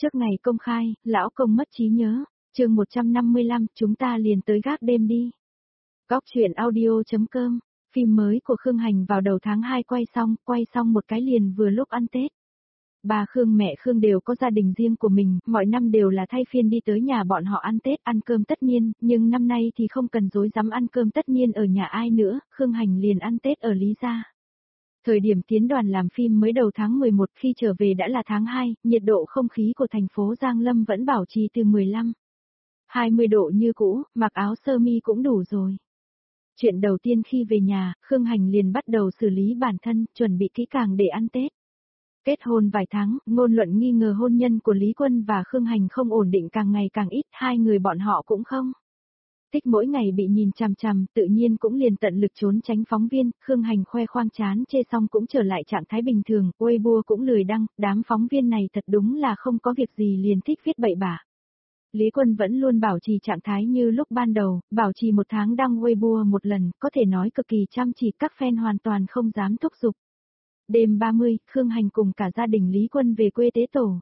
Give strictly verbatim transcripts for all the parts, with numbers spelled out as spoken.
Trước ngày công khai, lão công mất trí nhớ, chương một trăm năm mươi lăm, chúng ta liền tới gác đêm đi. Góc truyện audio.com, phim mới của Khương Hành vào đầu tháng hai quay xong, quay xong một cái liền vừa lúc ăn Tết. Bà Khương mẹ Khương đều có gia đình riêng của mình, mọi năm đều là thay phiên đi tới nhà bọn họ ăn Tết, ăn cơm tất niên, nhưng năm nay thì không cần rối rắm ăn cơm tất niên ở nhà ai nữa, Khương Hành liền ăn Tết ở Lý Gia. Thời điểm tiến đoàn làm phim mới đầu tháng mười một, khi trở về đã là tháng hai, nhiệt độ không khí của thành phố Giang Lâm vẫn bảo trì từ mười lăm, hai mươi độ như cũ, mặc áo sơ mi cũng đủ rồi. Chuyện đầu tiên khi về nhà, Khương Hành liền bắt đầu xử lý bản thân, chuẩn bị kỹ càng để ăn Tết. Kết hôn vài tháng, ngôn luận nghi ngờ hôn nhân của Lý Quân và Khương Hành không ổn định càng ngày càng ít, hai người bọn họ cũng không thích mỗi ngày bị nhìn chằm chằm, tự nhiên cũng liền tận lực trốn tránh phóng viên, Khương Hành khoe khoang chán chê xong cũng trở lại trạng thái bình thường, Weibo cũng lười đăng, đám phóng viên này thật đúng là không có việc gì liền thích viết bậy bạ. Lý Quân vẫn luôn bảo trì trạng thái như lúc ban đầu, bảo trì một tháng đăng Weibo một lần, có thể nói cực kỳ chăm chỉ, các fan hoàn toàn không dám thúc giục. Đêm ba mươi, Khương Hành cùng cả gia đình Lý Quân về quê tế tổ.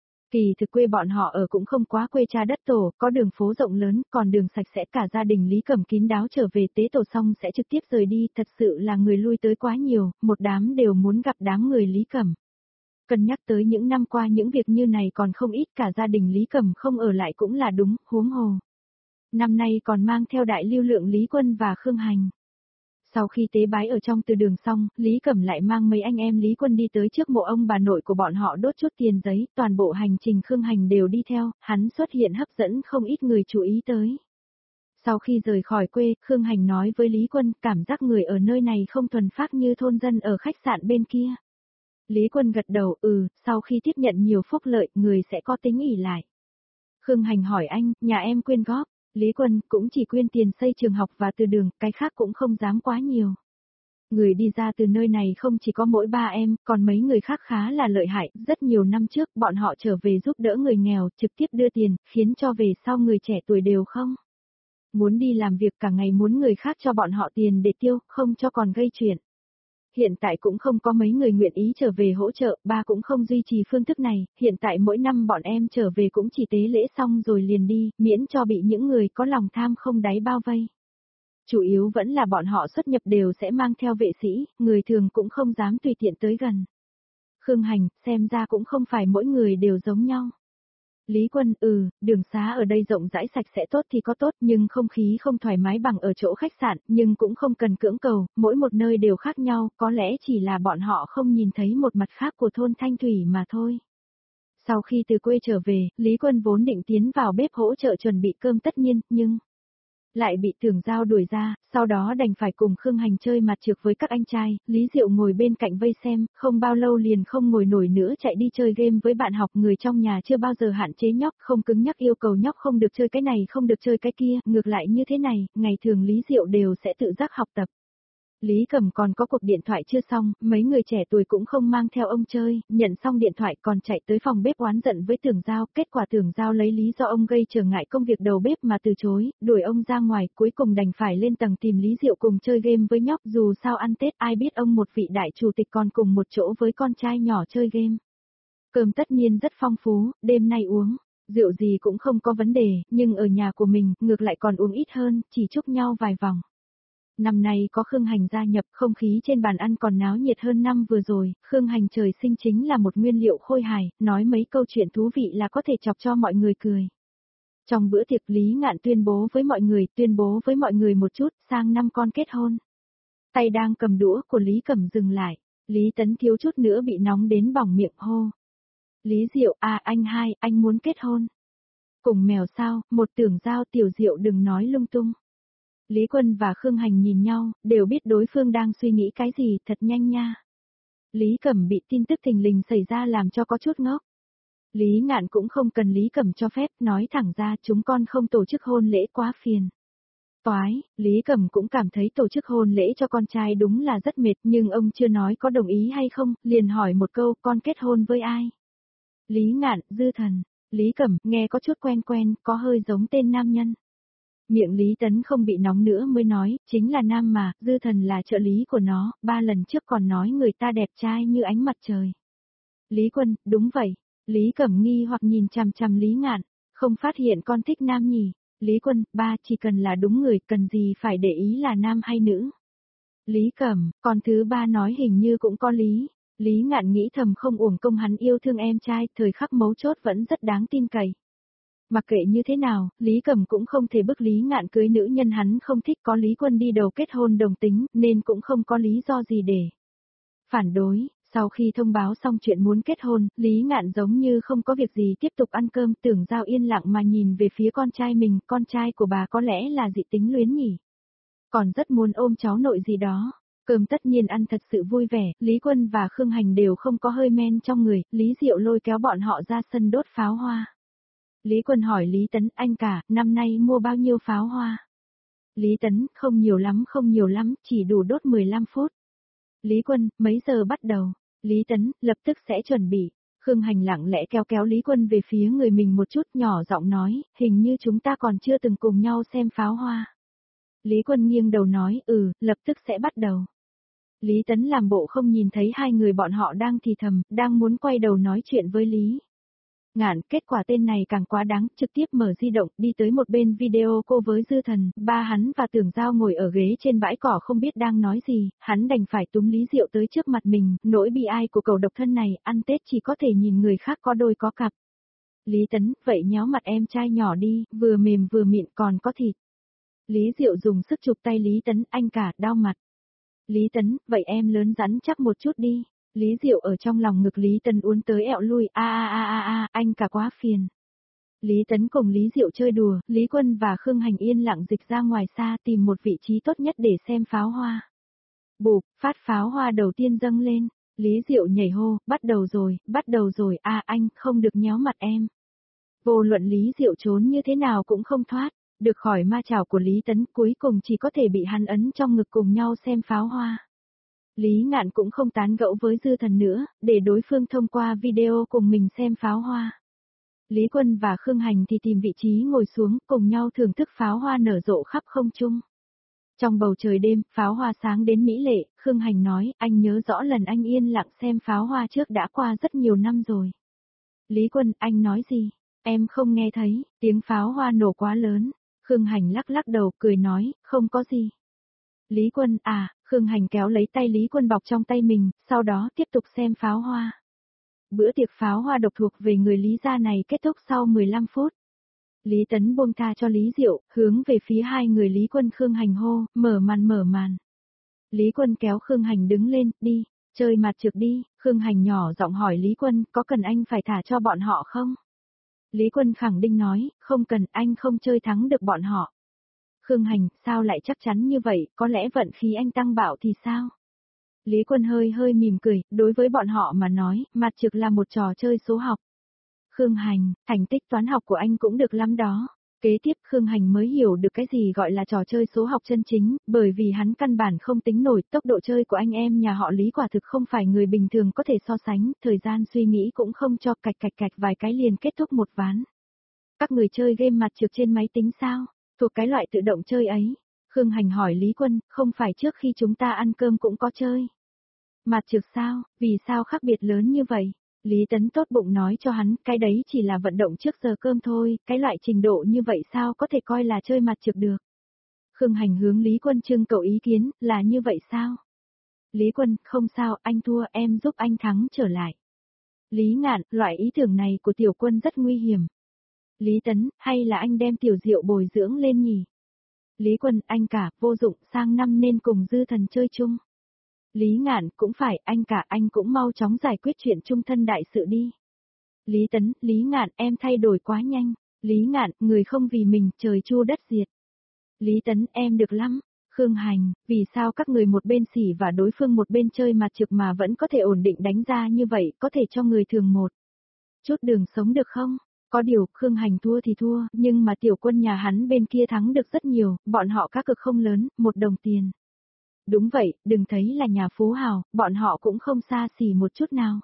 Kỳ thực quê bọn họ ở cũng không quá quê cha đất tổ, có đường phố rộng lớn, còn đường sạch sẽ, cả gia đình Lý Cẩm kín đáo trở về tế tổ xong sẽ trực tiếp rời đi, thật sự là người lui tới quá nhiều, một đám đều muốn gặp đám người Lý Cẩm. Cân nhắc tới những năm qua những việc như này còn không ít, cả gia đình Lý Cẩm không ở lại cũng là đúng, huống hồ. Năm nay còn mang theo đại lưu lượng Lý Quân và Khương Hành. Sau khi tế bái ở trong từ đường xong, Lý Cẩm lại mang mấy anh em Lý Quân đi tới trước mộ ông bà nội của bọn họ đốt chút tiền giấy, toàn bộ hành trình Khương Hành đều đi theo, hắn xuất hiện hấp dẫn không ít người chú ý tới. Sau khi rời khỏi quê, Khương Hành nói với Lý Quân, cảm giác người ở nơi này không thuần phác như thôn dân ở khách sạn bên kia. Lý Quân gật đầu, ừ, sau khi tiếp nhận nhiều phúc lợi, người sẽ có tính ỷ lại. Khương Hành hỏi anh, nhà em quyên góp. Lý Quân cũng chỉ quyên tiền xây trường học và từ đường, cái khác cũng không dám quá nhiều. Người đi ra từ nơi này không chỉ có mỗi ba em, còn mấy người khác khá là lợi hại, rất nhiều năm trước bọn họ trở về giúp đỡ người nghèo, trực tiếp đưa tiền, khiến cho về sau người trẻ tuổi đều không muốn đi làm việc cả ngày, muốn người khác cho bọn họ tiền để tiêu, không cho còn gây chuyện. Hiện tại cũng không có mấy người nguyện ý trở về hỗ trợ, ba cũng không duy trì phương thức này, hiện tại mỗi năm bọn em trở về cũng chỉ tế lễ xong rồi liền đi, miễn cho bị những người có lòng tham không đáy bao vây. Chủ yếu vẫn là bọn họ xuất nhập đều sẽ mang theo vệ sĩ, người thường cũng không dám tùy tiện tới gần. Khương Hành, xem ra cũng không phải mỗi người đều giống nhau. Lý Quân, ừ, đường xá ở đây rộng rãi sạch sẽ tốt thì có tốt, nhưng không khí không thoải mái bằng ở chỗ khách sạn, nhưng cũng không cần cưỡng cầu, mỗi một nơi đều khác nhau, có lẽ chỉ là bọn họ không nhìn thấy một mặt khác của thôn Thanh Thủy mà thôi. Sau khi từ quê trở về, Lý Quân vốn định tiến vào bếp hỗ trợ chuẩn bị cơm tất niên, nhưng lại bị Tưởng Giao đuổi ra, sau đó đành phải cùng Khương Hành chơi mặt trược với các anh trai, Lý Diệu ngồi bên cạnh vây xem, không bao lâu liền không ngồi nổi nữa chạy đi chơi game với bạn học, người trong nhà chưa bao giờ hạn chế nhóc, không cứng nhắc yêu cầu nhóc không được chơi cái này không được chơi cái kia, ngược lại như thế này, ngày thường Lý Diệu đều sẽ tự giác học tập. Lý Cẩm còn có cuộc điện thoại chưa xong, mấy người trẻ tuổi cũng không mang theo ông chơi, nhận xong điện thoại còn chạy tới phòng bếp oán giận với Tưởng Giao, kết quả Tưởng Giao lấy lý do ông gây trở ngại công việc đầu bếp mà từ chối, đuổi ông ra ngoài, cuối cùng đành phải lên tầng tìm Lý Diệu cùng chơi game với nhóc, dù sao ăn Tết ai biết ông một vị đại chủ tịch còn cùng một chỗ với con trai nhỏ chơi game. Cơm tất nhiên rất phong phú, đêm nay uống rượu gì cũng không có vấn đề, nhưng ở nhà của mình, ngược lại còn uống ít hơn, chỉ chúc nhau vài vòng. Năm nay có Khương Hành gia nhập, không khí trên bàn ăn còn náo nhiệt hơn năm vừa rồi, Khương Hành trời sinh chính là một nguyên liệu khôi hài, nói mấy câu chuyện thú vị là có thể chọc cho mọi người cười. Trong bữa tiệc Lý Ngạn tuyên bố với mọi người, tuyên bố với mọi người một chút, sang năm con kết hôn. Tay đang cầm đũa của Lý Cẩm dừng lại, Lý Tấn thiếu chút nữa bị nóng đến bỏng miệng hô. Lý Diệu, à anh hai, anh muốn kết hôn. Cùng mèo sao, một Tưởng Giao, Tiểu Diệu đừng nói lung tung. Lý Quân và Khương Hành nhìn nhau, đều biết đối phương đang suy nghĩ cái gì, thật nhanh nha. Lý Cẩm bị tin tức thình lình xảy ra làm cho có chút ngốc. Lý Ngạn cũng không cần Lý Cẩm cho phép, nói thẳng ra chúng con không tổ chức hôn lễ quá phiền. Toái, Lý Cẩm cũng cảm thấy tổ chức hôn lễ cho con trai đúng là rất mệt, nhưng ông chưa nói có đồng ý hay không, liền hỏi một câu, con kết hôn với ai? Lý Ngạn, Dư Thần. Lý Cẩm, nghe có chút quen quen, có hơi giống tên nam nhân. Miệng Lý Tấn không bị nóng nữa mới nói, chính là nam mà, Dư Thần là trợ lý của nó, ba lần trước còn nói người ta đẹp trai như ánh mặt trời. Lý Quân, đúng vậy. Lý Cẩm nghi hoặc nhìn chằm chằm Lý Ngạn, không phát hiện con thích nam nhỉ. Lý Quân, ba chỉ cần là đúng người, cần gì phải để ý là nam hay nữ. Lý Cẩm, con thứ ba nói hình như cũng có lý. Lý Ngạn nghĩ thầm không uổng công hắn yêu thương em trai, thời khắc mấu chốt vẫn rất đáng tin cậy. Mặc kệ như thế nào, Lý Cẩm cũng không thể bức Lý Ngạn cưới nữ nhân hắn không thích, có Lý Quân đi đầu kết hôn đồng tính, nên cũng không có lý do gì để phản đối. Sau khi thông báo xong chuyện muốn kết hôn, Lý Ngạn giống như không có việc gì tiếp tục ăn cơm, Tưởng Giao yên lặng mà nhìn về phía con trai mình, con trai của bà có lẽ là dị tính luyến nhỉ. Còn rất muốn ôm cháu nội gì đó. Cơm tất nhiên ăn thật sự vui vẻ, Lý Quân và Khương Hành đều không có hơi men trong người, Lý Diệu lôi kéo bọn họ ra sân đốt pháo hoa. Lý Quân hỏi Lý Tấn, anh cả, năm nay mua bao nhiêu pháo hoa? Lý Tấn, không nhiều lắm không nhiều lắm, chỉ đủ đốt mười lăm phút. Lý Quân, mấy giờ bắt đầu? Lý Tấn, lập tức sẽ chuẩn bị. Khương Hành lặng lẽ kéo kéo Lý Quân về phía người mình một chút, nhỏ giọng nói, hình như chúng ta còn chưa từng cùng nhau xem pháo hoa. Lý Quân nghiêng đầu nói, ừ, lập tức sẽ bắt đầu. Lý Tấn làm bộ không nhìn thấy hai người bọn họ đang thì thầm, đang muốn quay đầu nói chuyện với Lý Ngạn, kết quả tên này càng quá đáng, trực tiếp mở di động, đi tới một bên video cô với Dư Thần, ba hắn và Tưởng Giao ngồi ở ghế trên bãi cỏ không biết đang nói gì, hắn đành phải túm Lý Diệu tới trước mặt mình, nỗi bi ai của cậu độc thân này, ăn Tết chỉ có thể nhìn người khác có đôi có cặp. Lý Tấn, vậy nhéo mặt em trai nhỏ đi, vừa mềm vừa mịn còn có thịt. Lý Diệu dùng sức chụp tay Lý Tấn, anh cả, đau mặt. Lý Tấn, vậy em lớn rắn chắc một chút đi. Lý Diệu ở trong lòng ngực Lý Tấn uốn tới ẹo lui, a a a a a, anh cả quá phiền. Lý Tấn cùng Lý Diệu chơi đùa, Lý Quân và Khương Hành yên lặng dịch ra ngoài xa tìm một vị trí tốt nhất để xem pháo hoa. Bụp, phát pháo hoa đầu tiên dâng lên, Lý Diệu nhảy hô, bắt đầu rồi, bắt đầu rồi, a à, anh, không được nhéo mặt em. Vô luận Lý Diệu trốn như thế nào cũng không thoát, được khỏi ma chảo của Lý Tấn, cuối cùng chỉ có thể bị hắn ấn trong ngực cùng nhau xem pháo hoa. Lý Ngạn cũng không tán gẫu với Dư Thần nữa, để đối phương thông qua video cùng mình xem pháo hoa. Lý Quân và Khương Hành thì tìm vị trí ngồi xuống, cùng nhau thưởng thức pháo hoa nở rộ khắp không trung. Trong bầu trời đêm, pháo hoa sáng đến mỹ lệ, Khương Hành nói, anh nhớ rõ lần anh yên lặng xem pháo hoa trước đã qua rất nhiều năm rồi. Lý Quân, anh nói gì? Em không nghe thấy, tiếng pháo hoa nổ quá lớn. Khương Hành lắc lắc đầu, cười nói, không có gì. Lý Quân, à, Khương Hành kéo lấy tay Lý Quân bọc trong tay mình, sau đó tiếp tục xem pháo hoa. Bữa tiệc pháo hoa độc thuộc về người Lý gia này kết thúc sau mười lăm phút. Lý Tấn buông tha cho Lý Diệu, hướng về phía hai người Lý Quân Khương Hành hô, mở màn mở màn. Lý Quân kéo Khương Hành đứng lên, đi, chơi mặt trược đi, Khương Hành nhỏ giọng hỏi Lý Quân, có cần anh phải thả cho bọn họ không? Lý Quân khẳng định nói, không cần, anh không chơi thắng được bọn họ. Khương Hành, sao lại chắc chắn như vậy, có lẽ vận khí anh tăng bạo thì sao? Lý Quân hơi hơi mỉm cười, đối với bọn họ mà nói, mặt trược là một trò chơi số học. Khương Hành, thành tích toán học của anh cũng được lắm đó. Kế tiếp Khương Hành mới hiểu được cái gì gọi là trò chơi số học chân chính, bởi vì hắn căn bản không tính nổi tốc độ chơi của anh em nhà họ Lý quả thực không phải người bình thường có thể so sánh, thời gian suy nghĩ cũng không cho, cạch cạch cạch vài cái liền kết thúc một ván. Các người chơi game mặt trược trên máy tính sao? Thuộc cái loại tự động chơi ấy. Khương Hành hỏi Lý Quân, không phải trước khi chúng ta ăn cơm cũng có chơi. Mặt trược sao, vì sao khác biệt lớn như vậy? Lý Tấn tốt bụng nói cho hắn, cái đấy chỉ là vận động trước giờ cơm thôi, cái loại trình độ như vậy sao có thể coi là chơi mặt trược được. Khương Hành hướng Lý Quân trưng cầu ý kiến, là như vậy sao? Lý Quân, không sao, anh thua, em giúp anh thắng trở lại. Lý Ngạn, loại ý tưởng này của Tiểu Quân rất nguy hiểm. Lý Tấn, hay là anh đem Tiểu Diệu bồi dưỡng lên nhỉ? Lý Quân, anh cả, vô dụng, sang năm nên cùng Dư Thần chơi chung. Lý Ngạn, cũng phải, anh cả, anh cũng mau chóng giải quyết chuyện chung thân đại sự đi. Lý Tấn, Lý Ngạn, em thay đổi quá nhanh. Lý Ngạn, người không vì mình, trời chu đất diệt. Lý Tấn, em được lắm. Khương Hành, vì sao các người một bên xỉ và đối phương một bên chơi mặt trược mà vẫn có thể ổn định đánh ra như vậy, có thể cho người thường một chút đường sống được không? Có điều, Khương Hành thua thì thua, nhưng mà Tiểu Quân nhà hắn bên kia thắng được rất nhiều, bọn họ các cực không lớn, một đồng tiền. Đúng vậy, đừng thấy là nhà phú hào, bọn họ cũng không xa xỉ một chút nào.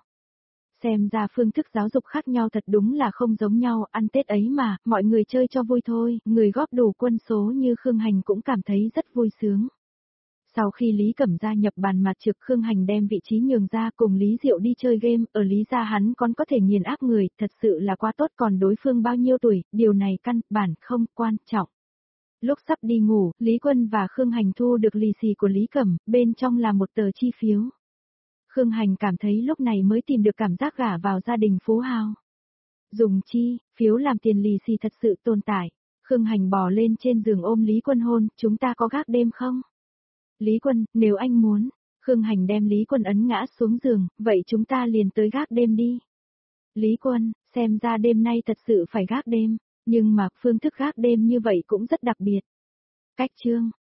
Xem ra phương thức giáo dục khác nhau thật đúng là không giống nhau, ăn Tết ấy mà, mọi người chơi cho vui thôi, người góp đủ quân số như Khương Hành cũng cảm thấy rất vui sướng. Sau khi Lý Cẩm gia nhập bàn mặt trực, Khương Hành đem vị trí nhường ra cùng Lý Diệu đi chơi game, ở Lý gia hắn còn có thể nghiền áp người, thật sự là quá tốt, còn đối phương bao nhiêu tuổi, điều này căn bản không quan trọng. Lúc sắp đi ngủ, Lý Quân và Khương Hành thu được lì xì của Lý Cẩm, bên trong là một tờ chi phiếu. Khương Hành cảm thấy lúc này mới tìm được cảm giác gả vào gia đình phú hào. Dùng chi, phiếu làm tiền lì xì thật sự tồn tại. Khương Hành bò lên trên giường ôm Lý Quân hôn, chúng ta có gác đêm không? Lý Quân, nếu anh muốn. Khương Hành đem Lý Quân ấn ngã xuống giường, vậy chúng ta liền tới gác đêm đi. Lý Quân, xem ra đêm nay thật sự phải gác đêm, nhưng mà phương thức gác đêm như vậy cũng rất đặc biệt. Cách chương